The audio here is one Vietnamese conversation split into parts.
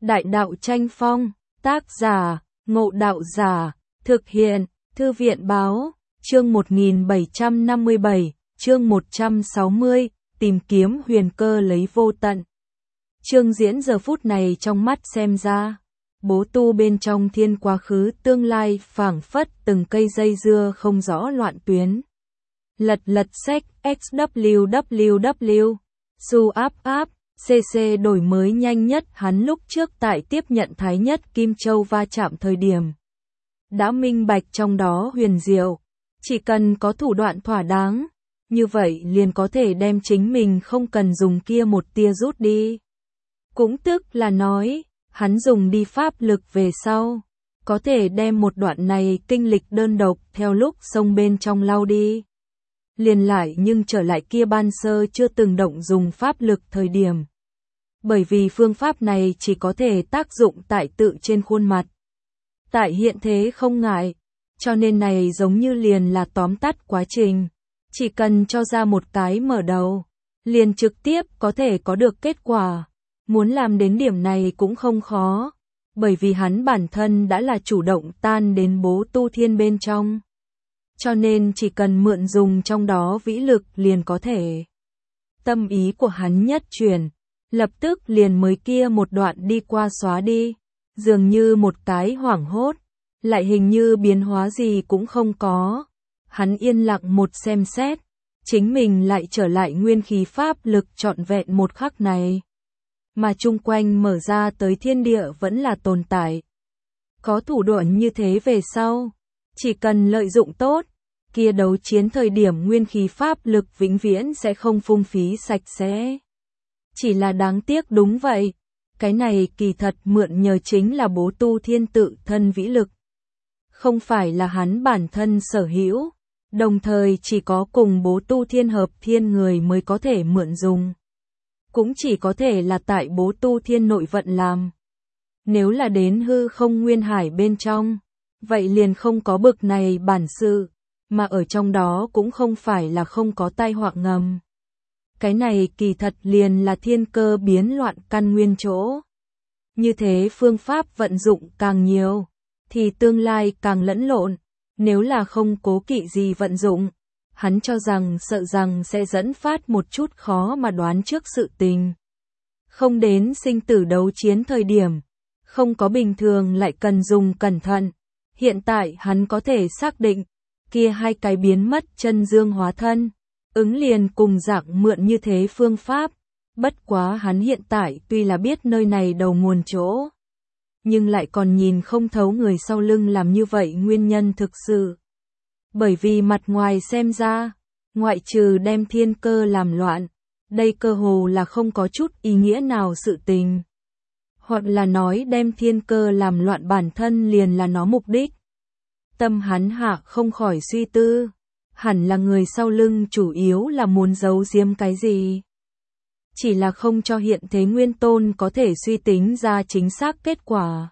Đại đạo tranh phong, tác giả, Ngộ Đạo Giả, thực hiện, Thư viện báo, chương 1757, chương 160, tìm kiếm huyền cơ lấy vô tận. Chương diễn giờ phút này trong mắt xem ra, bố tu bên trong thiên quá khứ tương lai phảng phất từng cây dây dưa không rõ loạn tuyến. Lật sách, XWWW, su áp, CC đổi mới nhanh nhất hắn lúc trước tại tiếp nhận Thái Nhất Kim Châu va chạm thời điểm. Đã minh bạch trong đó huyền diệu, chỉ cần có thủ đoạn thỏa đáng, như vậy liền có thể đem chính mình không cần dùng kia một tia rút đi. Cũng tức là nói, hắn dùng đi pháp lực về sau, có thể đem một đoạn này kinh lịch đơn độc theo lúc sông bên trong lau đi. Liền lại nhưng trở lại kia ban sơ chưa từng động dùng pháp lực thời điểm. Bởi vì phương pháp này chỉ có thể tác dụng tại tự trên khuôn mặt. Tại hiện thế không ngại, cho nên này giống như liền là tóm tắt quá trình. Chỉ cần cho ra một cái mở đầu, liền trực tiếp có thể có được kết quả. Muốn làm đến điểm này cũng không khó, bởi vì hắn bản thân đã là chủ động tan đến bố tu thiên bên trong. Cho nên chỉ cần mượn dùng trong đó vĩ lực liền có thể. Tâm ý của hắn nhất chuyển, lập tức liền mới kia một đoạn đi qua xóa đi, dường như một cái hoảng hốt, lại hình như biến hóa gì cũng không có. Hắn yên lặng một xem xét, chính mình lại trở lại nguyên khí pháp lực trọn vẹn một khắc này. Mà chung quanh mở ra tới thiên địa vẫn là tồn tại. Có thủ đoạn như thế về sau, chỉ cần lợi dụng tốt, kia đấu chiến thời điểm nguyên khí pháp lực vĩnh viễn sẽ không phung phí sạch sẽ. Chỉ là đáng tiếc đúng vậy, cái này kỳ thật mượn nhờ chính là bố tu thiên tự thân vĩ lực. Không phải là hắn bản thân sở hữu, đồng thời chỉ có cùng bố tu thiên hợp thiên người mới có thể mượn dùng. Cũng chỉ có thể là tại bố tu thiên nội vận làm. Nếu là đến hư không nguyên hải bên trong, vậy liền không có bực này bản sự, mà ở trong đó cũng không phải là không có tai họa ngầm. Cái này kỳ thật liền là thiên cơ biến loạn căn nguyên chỗ. Như thế phương pháp vận dụng càng nhiều, thì tương lai càng lẫn lộn, nếu là không cố kỵ gì vận dụng. Hắn cho rằng sợ rằng sẽ dẫn phát một chút khó mà đoán trước sự tình. Không đến sinh tử đấu chiến thời điểm, không có bình thường lại cần dùng cẩn thận. Hiện tại hắn có thể xác định, kia hai cái biến mất chân dương hóa thân, ứng liền cùng dạng mượn như thế phương pháp. Bất quá hắn hiện tại tuy là biết nơi này đầu nguồn chỗ, nhưng lại còn nhìn không thấu người sau lưng làm như vậy nguyên nhân thực sự. Bởi vì mặt ngoài xem ra, ngoại trừ đem thiên cơ làm loạn, đây cơ hồ là không có chút ý nghĩa nào sự tình. Hoặc là nói đem thiên cơ làm loạn bản thân liền là nó mục đích. Tâm hắn hạ không khỏi suy tư, hẳn là người sau lưng chủ yếu là muốn giấu giếm cái gì. Chỉ là không cho hiện thế nguyên tôn có thể suy tính ra chính xác kết quả.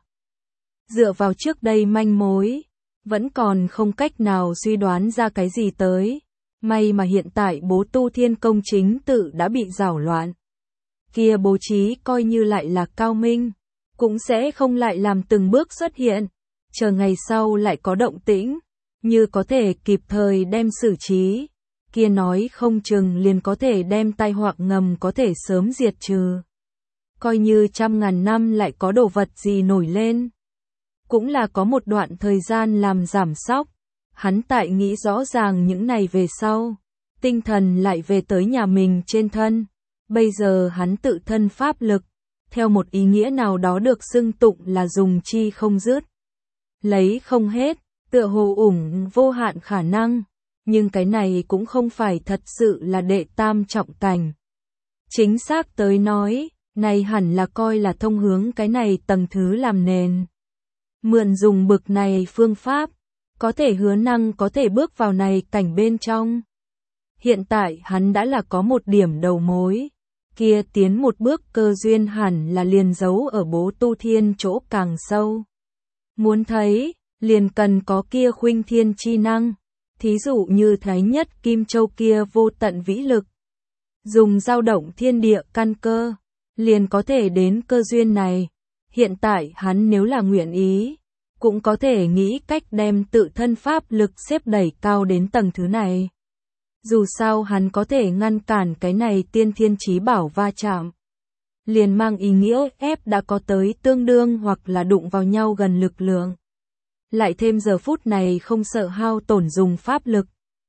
Dựa vào trước đây manh mối, vẫn còn không cách nào suy đoán ra cái gì tới. May mà hiện tại bố tu thiên công chính tự đã bị rảo loạn. Kia bố trí coi như lại là cao minh, cũng sẽ không lại làm từng bước xuất hiện. Chờ ngày sau lại có động tĩnh, như có thể kịp thời đem xử trí. Kia nói không chừng liền có thể đem tai họa ngầm có thể sớm diệt trừ. Coi như trăm ngàn năm lại có đồ vật gì nổi lên. Cũng là có một đoạn thời gian làm giảm sóc. Hắn tại nghĩ rõ ràng những này về sau, tinh thần lại về tới nhà mình trên thân. Bây giờ hắn tự thân pháp lực, theo một ý nghĩa nào đó được xưng tụng là dùng chi không dứt. Lấy không hết, tựa hồ ủng vô hạn khả năng, nhưng cái này cũng không phải thật sự là đệ tam trọng cảnh. Chính xác tới nói, này hẳn là coi là thông hướng cái này tầng thứ làm nền. Mượn dùng bực này phương pháp, có thể hứa năng có thể bước vào này cảnh bên trong. Hiện tại hắn đã là có một điểm đầu mối, kia tiến một bước cơ duyên hẳn là liền giấu ở bố tu thiên chỗ càng sâu. Muốn thấy, liền cần có kia khuynh thiên chi năng, thí dụ như Thái Nhất Kim Châu kia vô tận vĩ lực. Dùng dao động thiên địa căn cơ, liền có thể đến cơ duyên này. Hiện tại hắn nếu là nguyện ý, cũng có thể nghĩ cách đem tự thân pháp lực xếp đẩy cao đến tầng thứ này. Dù sao hắn có thể ngăn cản cái này tiên thiên chí bảo va chạm. Liền mang ý nghĩa ép đã có tới tương đương hoặc là đụng vào nhau gần lực lượng. Lại thêm giờ phút này không sợ hao tổn dùng pháp lực.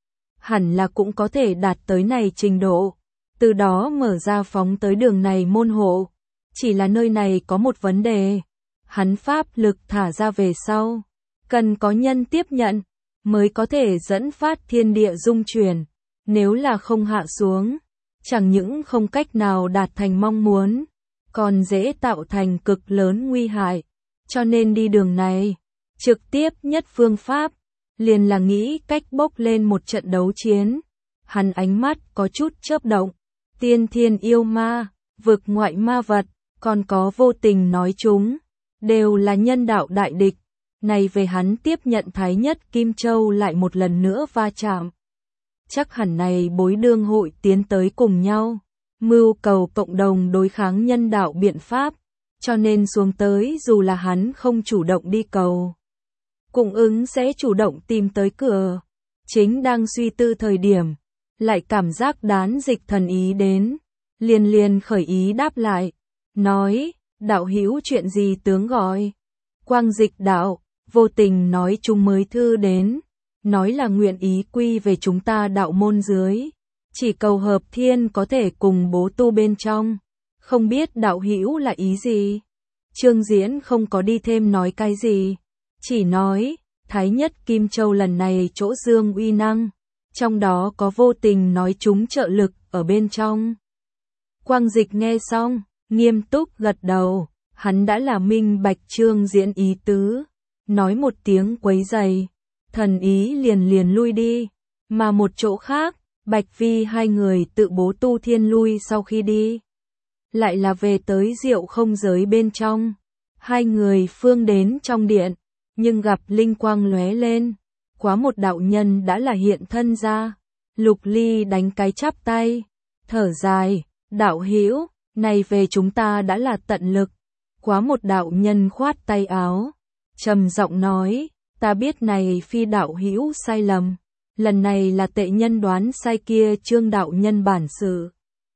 Hẳn là cũng có thể đạt tới này trình độ. Từ đó mở ra phóng tới đường này môn hộ. Chỉ là nơi này có một vấn đề. Hắn pháp lực thả ra về sau. Cần có nhân tiếp nhận. Mới có thể dẫn phát thiên địa dung chuyển. Nếu là không hạ xuống. Chẳng những không cách nào đạt thành mong muốn. Còn dễ tạo thành cực lớn nguy hại. Cho nên đi đường này. Trực tiếp nhất phương pháp. Liền là nghĩ cách bốc lên một trận đấu chiến. Hắn ánh mắt có chút chớp động. Tiên thiên yêu ma, vực ngoại ma vật, còn có vô tình nói chúng, đều là nhân đạo đại địch. Này về hắn tiếp nhận Thái Nhất Kim Châu lại một lần nữa va chạm. Chắc hẳn này bối đương hội tiến tới cùng nhau, mưu cầu cộng đồng đối kháng nhân đạo biện pháp, cho nên xuống tới dù là hắn không chủ động đi cầu. Cung ứng sẽ chủ động tìm tới cửa. Chính đang suy tư thời điểm, lại cảm giác đán dịch thần ý đến, liền khởi ý đáp lại, nói, đạo hữu chuyện gì tướng gọi. Quang dịch đạo, vô tình nói chúng mới thư đến, nói là nguyện ý quy về chúng ta đạo môn dưới, chỉ cầu hợp thiên có thể cùng bố tu bên trong, không biết đạo hữu là ý gì. Trương Diễn không có đi thêm nói cái gì, chỉ nói, Thái Nhất Kim Châu lần này chỗ dương uy năng, trong đó có vô tình nói chúng trợ lực ở bên trong. Quang Dịch nghe xong, nghiêm túc gật đầu, hắn đã là minh bạch Trương Diễn ý tứ, nói một tiếng quấy giày, thần ý liền lui đi, mà một chỗ khác, Bạch Vi hai người tự bố tu thiên lui sau khi đi. Lại là về tới Diệu Không Giới bên trong, hai người phương đến trong điện, nhưng gặp linh quang lóe lên, quá một đạo nhân đã là hiện thân ra. Lục Ly đánh cái chắp tay, thở dài, đạo hữu, này về chúng ta đã là tận lực. Quá một đạo nhân khoát tay áo, trầm giọng nói, ta biết này phi đạo hữu sai lầm, lần này là tệ nhân đoán sai kia Trương đạo nhân bản sự.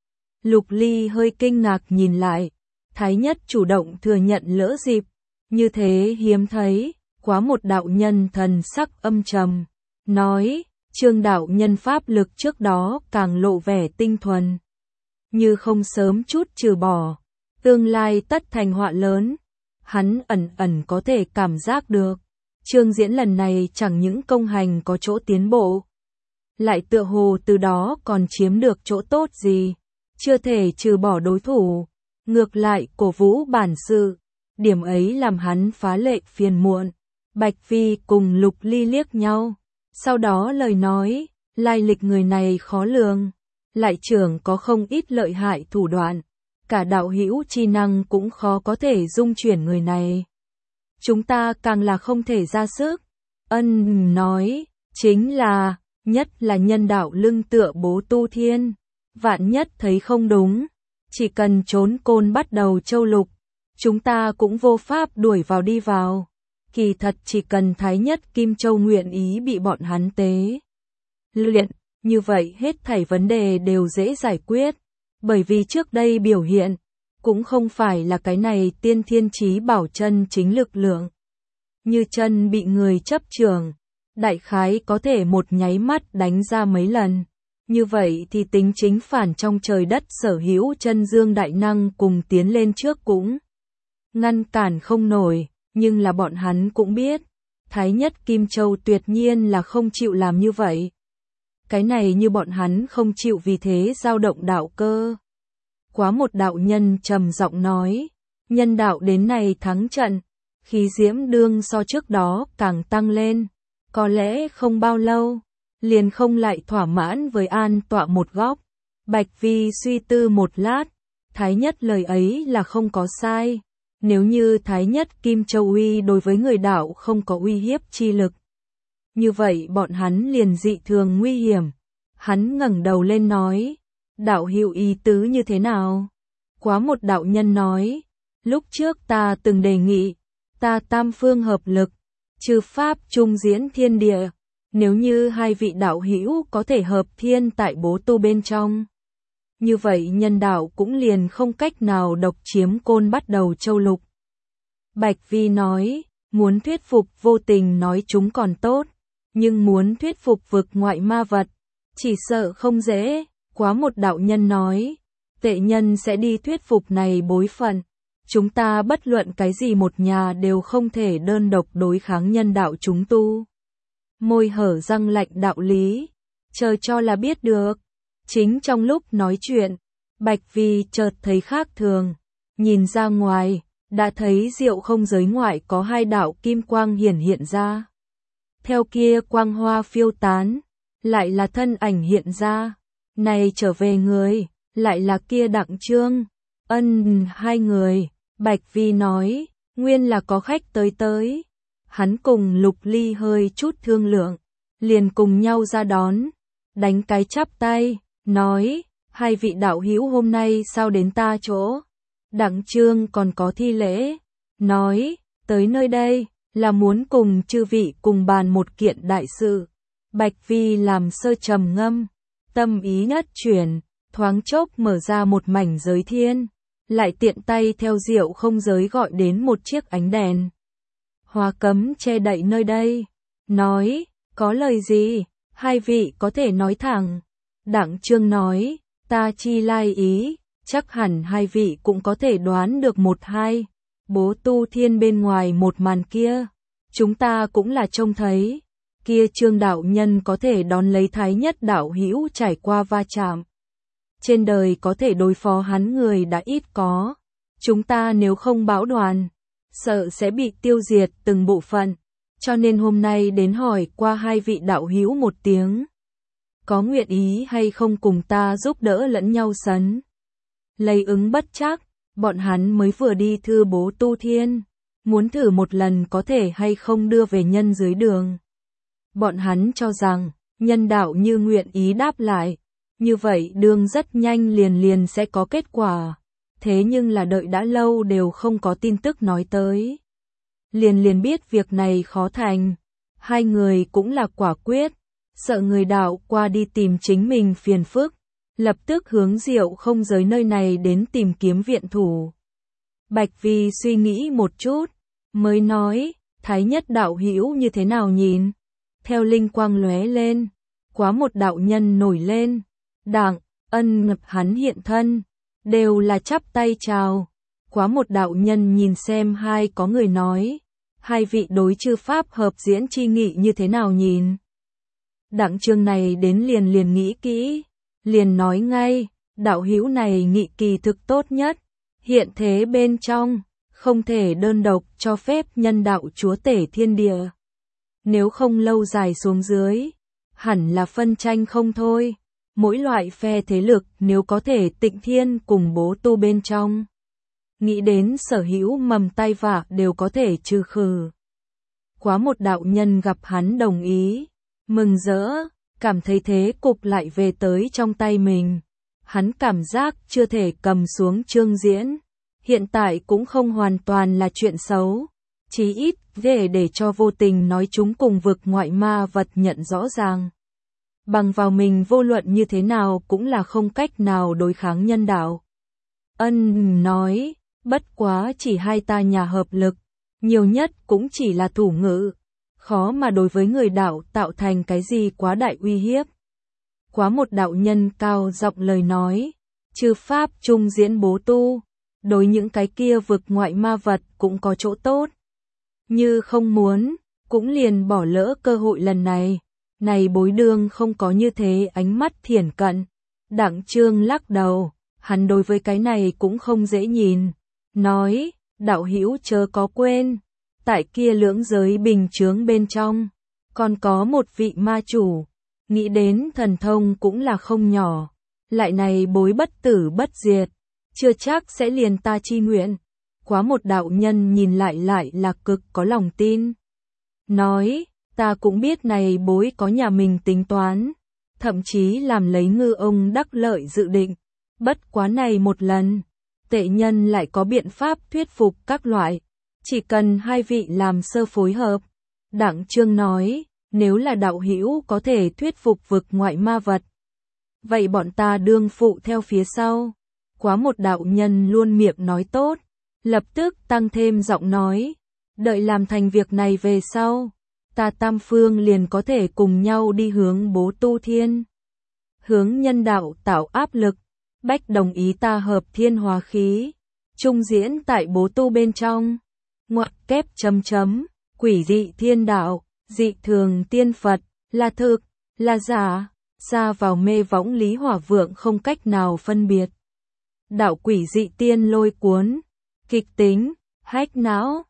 Lục Ly hơi kinh ngạc nhìn lại, Thái Nhất chủ động thừa nhận lỡ dịp, như thế hiếm thấy. Quá một đạo nhân thần sắc âm trầm, nói, Trương đạo nhân pháp lực trước đó càng lộ vẻ tinh thuần. Như không sớm chút trừ bỏ, tương lai tất thành họa lớn. Hắn ẩn có thể cảm giác được, Trương Diễn lần này chẳng những công hành có chỗ tiến bộ, lại tựa hồ từ đó còn chiếm được chỗ tốt gì, chưa thể trừ bỏ đối thủ, ngược lại cổ vũ bản sự, điểm ấy làm hắn phá lệ phiền muộn. Bạch Vi cùng Lục Ly liếc nhau, sau đó lời nói, lai lịch người này khó lường, lại trưởng có không ít lợi hại thủ đoạn, cả đạo hữu chi năng cũng khó có thể dung chuyển người này. Chúng ta càng là không thể ra sức. Ân nói, chính là, nhất là nhân đạo lưng tựa bố tu thiên, vạn nhất thấy không đúng, chỉ cần trốn côn bắt đầu châu lục, chúng ta cũng vô pháp đuổi vào đi vào. Kỳ thật chỉ cần Thái Nhất Kim Châu nguyện ý bị bọn hắn tế luyện, như vậy hết thảy vấn đề đều dễ giải quyết, bởi vì trước đây biểu hiện, cũng không phải là cái này tiên thiên chí bảo chân chính lực lượng. Như chân bị người chấp trường, đại khái có thể một nháy mắt đánh ra mấy lần, như vậy thì tính chính phản trong trời đất sở hữu chân dương đại năng cùng tiến lên trước cũng ngăn cản không nổi. Nhưng là bọn hắn cũng biết, Thái Nhất Kim Châu tuyệt nhiên là không chịu làm như vậy. Cái này như bọn hắn không chịu vì thế dao động đạo cơ. Quá một đạo nhân trầm giọng nói, nhân đạo đến này thắng trận, khí diễm đương so trước đó càng tăng lên, có lẽ không bao lâu, liền không lại thỏa mãn với an tọa một góc. Bạch Vi suy tư một lát, Thái Nhất lời ấy là không có sai. Nếu như Thái Nhất Kim Châu uy đối với người đạo không có uy hiếp chi lực, như vậy bọn hắn liền dị thường nguy hiểm. Hắn ngẩng đầu lên nói, đạo hữu ý tứ như thế nào? Quá một đạo nhân nói, Lúc trước ta từng đề nghị, ta tam phương hợp lực, chư pháp chung diễn thiên địa, nếu như hai vị đạo hữu có thể hợp thiên tại bố tu bên trong. Như vậy nhân đạo cũng liền không cách nào độc chiếm Côn Bắt Đầu châu lục. Bạch Vi nói, muốn thuyết phục Vô Tình nói chúng còn tốt, nhưng muốn thuyết phục vực ngoại ma vật, chỉ sợ không dễ. Quá một đạo nhân nói, tệ nhân sẽ đi thuyết phục này bối phận. Chúng ta bất luận cái gì một nhà đều không thể đơn độc đối kháng nhân đạo chúng tu. Môi hở răng lạnh đạo lý, chờ cho là biết được. Chính trong lúc nói chuyện, Bạch Vi chợt thấy khác thường, nhìn ra ngoài, đã thấy Diệu Không Giới ngoại có hai đạo kim quang hiện ra. Theo kia quang hoa phiêu tán, lại là thân ảnh hiện ra, này trở về người, lại là kia Đặng Trương. Hai người, Bạch Vi nói, nguyên là có khách tới. Hắn cùng Lục Ly hơi chút thương lượng, liền cùng nhau ra đón, đánh cái chắp tay, nói, hai vị đạo hữu hôm nay sao đến ta chỗ? Đặng Trương còn có thi lễ, nói, tới nơi đây, là muốn cùng chư vị cùng bàn một kiện đại sự. Bạch Vi làm sơ trầm ngâm, tâm ý nhất chuyển, thoáng chốc mở ra một mảnh giới thiên, lại tiện tay theo Diệu Không Giới gọi đến một chiếc ánh đèn. Hoa cấm che đậy nơi đây, nói, có lời gì, hai vị có thể nói thẳng. Đặng Trương nói, ta chi lai ý, chắc hẳn hai vị cũng có thể đoán được một hai. Bố tu thiên bên ngoài một màn kia, chúng ta cũng là trông thấy. Kia Trương đạo nhân có thể đón lấy Thái Nhất đạo hữu trải qua va chạm. Trên đời có thể đối phó hắn người đã ít có. Chúng ta nếu không bão đoàn, sợ sẽ bị tiêu diệt từng bộ phận. Cho nên hôm nay đến hỏi qua hai vị đạo hữu một tiếng. Có nguyện ý hay không cùng ta giúp đỡ lẫn nhau sấn. Lấy ứng bất chắc, bọn hắn mới vừa đi thư bố tu thiên. Muốn thử một lần có thể hay không đưa về nhân dưới đường. Bọn hắn cho rằng, nhân đạo như nguyện ý đáp lại. Như vậy đường rất nhanh liền sẽ có kết quả. Thế nhưng là đợi đã lâu đều không có tin tức nói tới. Liền biết việc này khó thành. Hai người cũng là quả quyết. Sợ người đạo qua đi tìm chính mình phiền phức. Lập tức hướng Diệu Không Giới nơi này đến tìm kiếm viện thủ. Bạch Vi suy nghĩ một chút. Mới nói, Thái Nhất đạo hữu như thế nào nhìn? Theo linh quang lóe lên. Quá một đạo nhân nổi lên. Đặng, ngập hắn hiện thân. Đều là chắp tay chào. Quá một đạo nhân nhìn xem hai có người nói. Hai vị đối chư pháp hợp diễn chi nghị như thế nào nhìn? Đặng Trương này đến liền nghĩ kỹ. Liền nói ngay, đạo hữu này nghị kỳ thực tốt nhất. Hiện thế bên trong, không thể đơn độc cho phép nhân đạo chúa tể thiên địa. Nếu không lâu dài xuống dưới, hẳn là phân tranh không thôi. Mỗi loại phe thế lực nếu có thể tịnh thiên cùng bố tu bên trong. Nghĩ đến sở hữu mầm tai vạ đều có thể trừ khử. Quá một đạo nhân gặp hắn đồng ý, mừng rỡ, cảm thấy thế cục lại về tới trong tay mình. Hắn cảm giác chưa thể cầm xuống Trương Diễn. Hiện tại cũng không hoàn toàn là chuyện xấu. Chí ít để cho Vô Tình nói chúng cùng vực ngoại ma vật nhận rõ ràng. Bằng vào mình vô luận như thế nào cũng là không cách nào đối kháng nhân đạo. Nói, bất quá chỉ hai ta nhà hợp lực, nhiều nhất cũng chỉ là thủ ngữ, khó mà đối với người đạo tạo thành cái gì quá đại uy hiếp. Quá một đạo nhân cao giọng lời nói, chư pháp chung diễn bố tu, đối những cái kia vực ngoại ma vật cũng có chỗ tốt. Như không muốn, cũng liền bỏ lỡ cơ hội lần này. Này bối đương không có như thế ánh mắt thiển cận. Đặng Trương lắc đầu, hắn đối với cái này cũng không dễ nhìn. Nói, đạo hữu chớ có quên, tại kia lưỡng giới bình chướng bên trong, còn có một vị ma chủ, nghĩ đến thần thông cũng là không nhỏ. Lại này bối bất tử bất diệt, chưa chắc sẽ liền ta chi nguyện. Quá một đạo nhân nhìn lại là cực có lòng tin. Nói, ta cũng biết này bối có nhà mình tính toán, thậm chí làm lấy ngư ông đắc lợi dự định. Bất quá này một lần, tệ nhân lại có biện pháp thuyết phục các loại. Chỉ cần hai vị làm sơ phối hợp. Đặng Trương nói, nếu là đạo hữu có thể thuyết phục vực ngoại ma vật. Vậy bọn ta đương phụ theo phía sau. Quá một đạo nhân luôn miệng nói tốt. Lập tức tăng thêm giọng nói. Đợi làm thành việc này về sau. Ta tam phương liền có thể cùng nhau đi hướng Bố Tu Thiên. Hướng nhân đạo tạo áp lực. Bách đồng ý ta hợp thiên hóa khí. Trung diễn tại Bố Tu bên trong. Ngoặc kép chấm chấm. Quỷ dị thiên đạo, dị thường tiên Phật, là thực, là giả, xa vào mê võng Lý Hỏa Vượng không cách nào phân biệt. Đạo quỷ dị tiên lôi cuốn, kịch tính, hách não,